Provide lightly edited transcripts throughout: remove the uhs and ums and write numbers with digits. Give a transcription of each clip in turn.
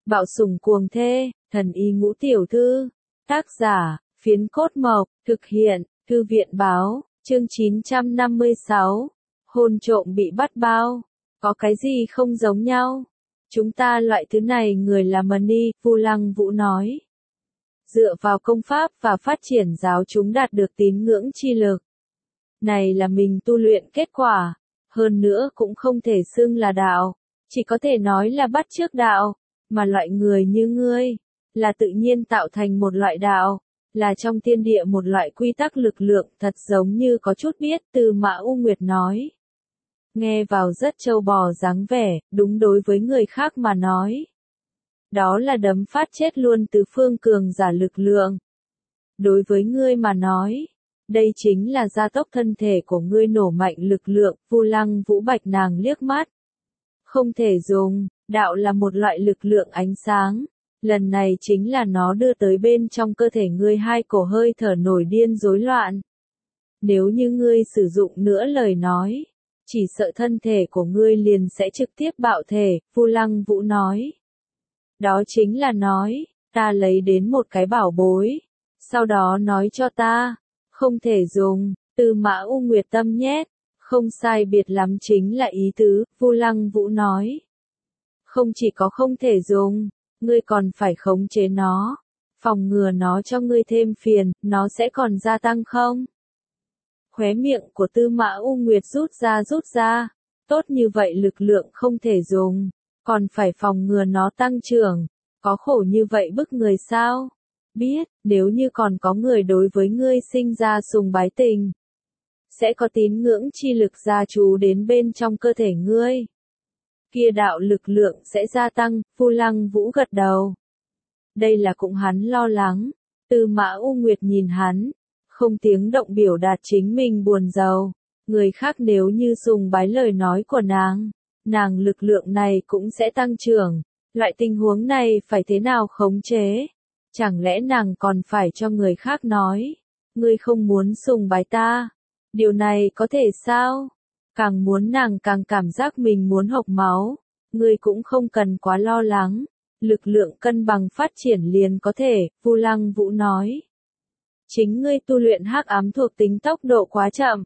Bạo sủng cuồng thê, thần y ngũ tiểu thư. Tác giả, Phiến Cốt Mộc, thực hiện, Thư viện báo, chương 956. Hôn trộm bị bắt bao. Có cái gì không giống nhau? Chúng ta loại thứ này người là money, Vu Lăng Vũ nói. Dựa vào công pháp và phát triển giáo chúng đạt được tín ngưỡng chi lực. Này là mình tu luyện kết quả, hơn nữa cũng không thể xưng là đạo, chỉ có thể nói là bắt chước đạo, mà loại người như ngươi, là tự nhiên tạo thành một loại đạo, là trong thiên địa một loại quy tắc lực lượng thật giống như có chút biết Từ Mã U Nguyệt nói. Nghe vào rất trâu bò dáng vẻ, đúng đối với người khác mà nói. Đó là đấm phát chết luôn từ phương cường giả lực lượng. Đối với ngươi mà nói, đây chính là gia tốc thân thể của ngươi nổ mạnh lực lượng, Vu Lăng Vũ bạch nàng liếc mắt. Không thể dùng, đạo là một loại lực lượng ánh sáng, lần này chính là nó đưa tới bên trong cơ thể ngươi hai cổ hơi thở nổi điên rối loạn. Nếu như ngươi sử dụng nữa lời nói, chỉ sợ thân thể của ngươi liền sẽ trực tiếp bạo thể, Vu Lăng Vũ nói. Đó chính là nói, ta lấy đến một cái bảo bối, sau đó nói cho ta, không thể dùng, Từ Mã U Nguyệt tâm nhét, không sai biệt lắm chính là ý tứ, Vu Lăng Vũ nói. Không chỉ có không thể dùng, ngươi còn phải khống chế nó, phòng ngừa nó cho ngươi thêm phiền, nó sẽ còn gia tăng không? Khóe miệng của Tư Mã U Nguyệt rút ra, tốt như vậy lực lượng không thể dùng, còn phải phòng ngừa nó tăng trưởng, có khổ như vậy bức người sao? Biết, nếu như còn có người đối với ngươi sinh ra sùng bái tình, sẽ có tín ngưỡng chi lực gia trú đến bên trong cơ thể ngươi. Kia đạo lực lượng sẽ gia tăng, Vu Lăng Vũ gật đầu. Đây là cũng hắn lo lắng, Tư Mã U Nguyệt nhìn hắn, không tiếng động biểu đạt chính mình buồn rầu. Người khác nếu như sùng bái lời nói của nàng lực lượng này cũng sẽ tăng trưởng. Loại tình huống này phải thế nào khống chế? Chẳng lẽ nàng còn phải cho người khác nói, ngươi không muốn sùng bái ta? Điều này có thể sao? Càng muốn nàng càng cảm giác mình muốn hộc máu. Ngươi cũng không cần quá lo lắng, lực lượng cân bằng phát triển liền có thể, Vu Lăng Vũ nói. Chính ngươi tu luyện hắc ám thuộc tính tốc độ quá chậm.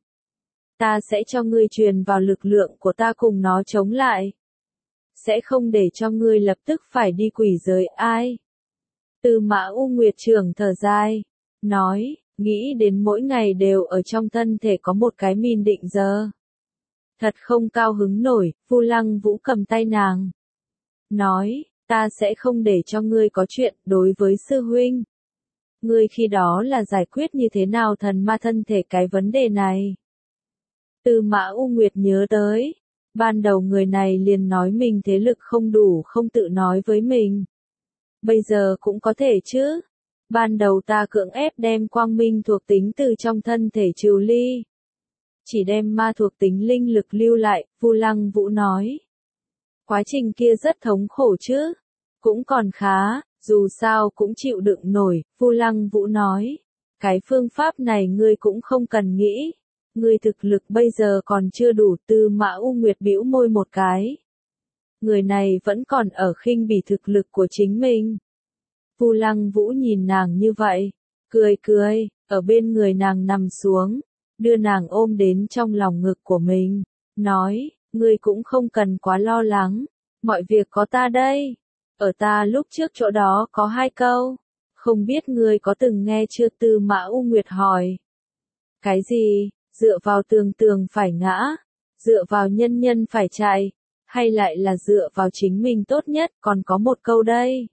Ta sẽ cho ngươi truyền vào lực lượng của ta cùng nó chống lại. Sẽ không để cho ngươi lập tức phải đi quỷ giới ai. Từ Mã U Nguyệt trưởng thở dài, nói, nghĩ đến mỗi ngày đều ở trong thân thể có một cái min định giờ. Thật không cao hứng nổi, Vu Lăng Vũ cầm tay nàng. Nói, ta sẽ không để cho ngươi có chuyện đối với sư huynh. Ngươi khi đó là giải quyết như thế nào thần ma thân thể cái vấn đề này. Từ Mã U Nguyệt nhớ tới, ban đầu người này liền nói mình thế lực không đủ không tự nói với mình. Bây giờ cũng có thể chứ. Ban đầu ta cưỡng ép đem quang minh thuộc tính từ trong thân thể trừ ly. Chỉ đem ma thuộc tính linh lực lưu lại, Vu Lăng Vũ nói. Quá trình kia rất thống khổ chứ. Cũng còn khá, dù sao cũng chịu đựng nổi, Vu Lăng Vũ nói. Cái phương pháp này ngươi cũng không cần nghĩ. Ngươi thực lực bây giờ còn chưa đủ, Tư Mã U Nguyệt bĩu môi một cái. Người này vẫn còn ở khinh bỉ thực lực của chính mình. Vu Lăng Vũ nhìn nàng như vậy, cười, ở bên người nàng nằm xuống, đưa nàng ôm đến trong lòng ngực của mình, nói, ngươi cũng không cần quá lo lắng, mọi việc có ta đây. Ở ta lúc trước chỗ đó có 2 câu, không biết ngươi có từng nghe chưa? Tư Mã U Nguyệt hỏi. Cái gì? Dựa vào tường phải ngã, dựa vào nhân phải chạy, hay lại là dựa vào chính mình tốt nhất, còn có một câu đây.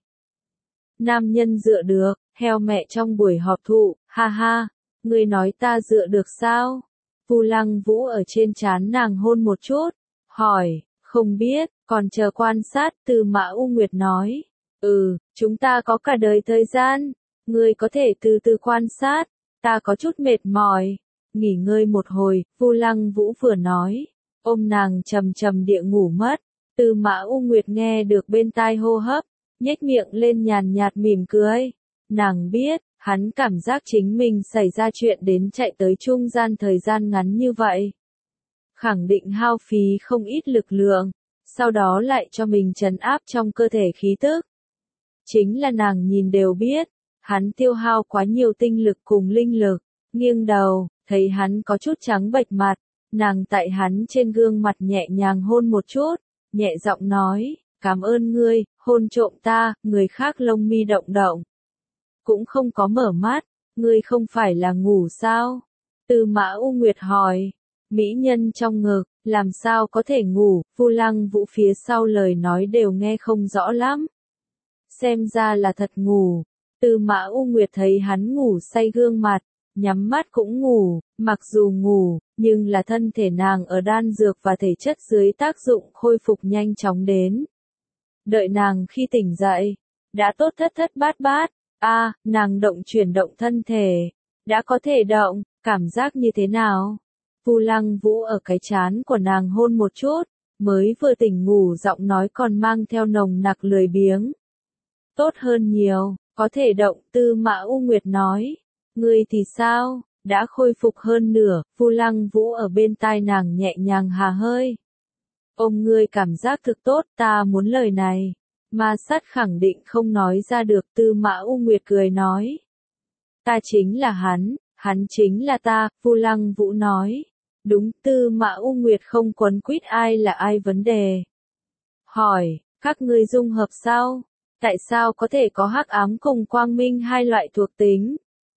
Nam nhân dựa được, heo mẹ trong buổi họp thụ, ha ha, ngươi nói ta dựa được sao? Vu Lăng Vũ ở trên trán nàng hôn một chút, hỏi, không biết, còn chờ quan sát, Tư Mã U Nguyệt nói. Chúng ta có cả đời thời gian, ngươi có thể từ từ quan sát, ta có chút mệt mỏi. Nghỉ ngơi một hồi, Vu Lăng Vũ vừa nói, ôm nàng trầm địa ngủ mất. Tư Mã U Nguyệt nghe được bên tai hô hấp, nhếch miệng lên nhàn nhạt mỉm cười. Nàng biết, hắn cảm giác chính mình xảy ra chuyện đến chạy tới trung gian thời gian ngắn như vậy. Khẳng định hao phí không ít lực lượng, sau đó lại cho mình trấn áp trong cơ thể khí tức. Chính là nàng nhìn đều biết, hắn tiêu hao quá nhiều tinh lực cùng linh lực, nghiêng đầu, thấy hắn có chút trắng bệch mặt, nàng tại hắn trên gương mặt nhẹ nhàng hôn một chút, nhẹ giọng nói, cảm ơn ngươi, hôn trộm ta, người khác lông mi động động. Cũng không có mở mắt, ngươi không phải là ngủ sao? Tư Mã U Nguyệt hỏi, mỹ nhân trong ngực, làm sao có thể ngủ, Vu Lăng Vũ phía sau lời nói đều nghe không rõ lắm. Xem ra là thật ngủ, Tư Mã U Nguyệt thấy hắn ngủ say gương mặt, nhắm mắt cũng ngủ, mặc dù ngủ, nhưng là thân thể nàng ở đan dược và thể chất dưới tác dụng khôi phục nhanh chóng đến. Đợi nàng khi tỉnh dậy, đã tốt thất thất bát bát, nàng chuyển động thân thể, đã có thể động, cảm giác như thế nào? Vu Lăng Vũ ở cái trán của nàng hôn một chút, mới vừa tỉnh ngủ giọng nói còn mang theo nồng nặc lười biếng. Tốt hơn nhiều, có thể động, Tư Mã U Nguyệt nói. Ngươi thì sao, đã khôi phục hơn nửa, Vu Lăng Vũ ở bên tai nàng nhẹ nhàng hà hơi. Ôm ngươi cảm giác thực tốt, ta muốn lời này. Ma Sát khẳng định không nói ra được, Tư Mã U Nguyệt cười nói. Ta chính là hắn chính là ta, Vu Lăng Vũ nói. Đúng, Tư Mã U Nguyệt không quấn quýt ai là ai vấn đề. Hỏi, các ngươi dung hợp sao? Tại sao có thể có hắc ám cùng quang minh hai loại thuộc tính?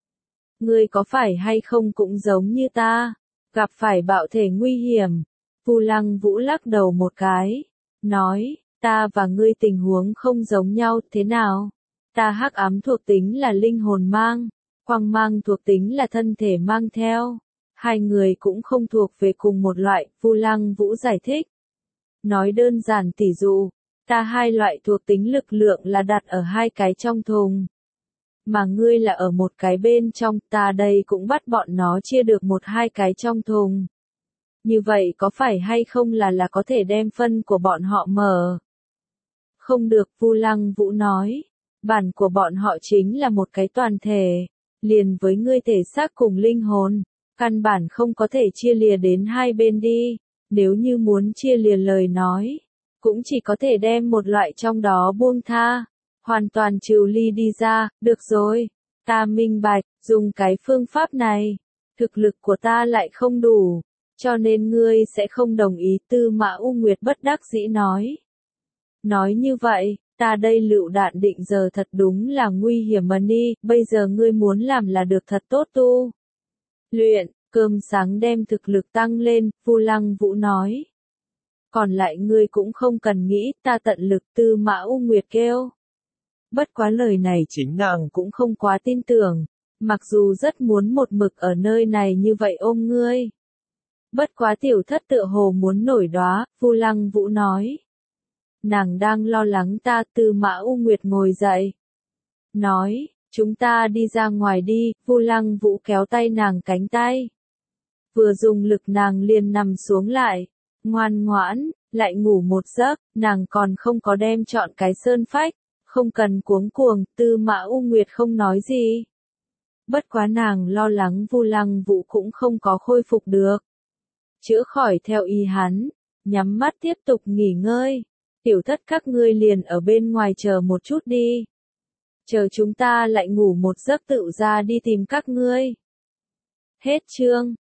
Ngươi có phải hay không cũng giống như ta, gặp phải bạo thể nguy hiểm. Vu Lăng Vũ lắc đầu một cái, nói, ta và ngươi tình huống không giống nhau, thế nào? Ta hắc ám thuộc tính là linh hồn mang, quang mang thuộc tính là thân thể mang theo. Hai người cũng không thuộc về cùng một loại, Vu Lăng Vũ giải thích. Nói đơn giản tỉ dụ, ta hai loại thuộc tính lực lượng là đặt ở hai cái trong thùng. Mà ngươi là ở một cái bên trong, ta đây cũng bắt bọn nó chia được một hai cái trong thùng. Như vậy có phải hay không là có thể đem phân của bọn họ mở? Không được, Vu Lăng Vũ nói. Bản của bọn họ chính là một cái toàn thể, liền với ngươi thể xác cùng linh hồn. Căn bản không có thể chia lìa đến hai bên đi, nếu như muốn chia lìa lời nói, cũng chỉ có thể đem một loại trong đó buông tha, hoàn toàn trừ ly đi ra, được rồi, ta minh bạch, dùng cái phương pháp này, thực lực của ta lại không đủ, cho nên ngươi sẽ không đồng ý, Tư Mã U Nguyệt bất đắc dĩ nói. Nói như vậy, ta đây lựu đạn định giờ thật đúng là nguy hiểm mà đi, bây giờ ngươi muốn làm là được thật tốt tu. Luyện, cơm sáng đem thực lực tăng lên, Vu Lăng Vũ nói. Còn lại ngươi cũng không cần nghĩ, ta tận lực, Tư Mã U Nguyệt kêu. Bất quá lời này chính nàng cũng không quá tin tưởng, mặc dù rất muốn một mực ở nơi này như vậy ôm ngươi. Bất quá tiểu thất tựa hồ muốn nổi đóa, Vu Lăng Vũ nói. Nàng đang lo lắng ta, Tư Mã U Nguyệt ngồi dậy. Nói, chúng ta đi ra ngoài đi, Vu Lăng Vũ kéo tay nàng cánh tay. Vừa dùng lực nàng liền nằm xuống lại, ngoan ngoãn, lại ngủ một giấc, nàng còn không có đem chọn cái sơn phách, không cần cuống cuồng, Tư Mã U Nguyệt không nói gì. Bất quá nàng lo lắng Vu Lăng Vũ cũng không có khôi phục được. Chữa khỏi theo ý hắn, nhắm mắt tiếp tục nghỉ ngơi. Tiểu thất các ngươi liền ở bên ngoài chờ một chút đi. Chờ chúng ta lại ngủ một giấc tự ra đi tìm các ngươi. Hết chương.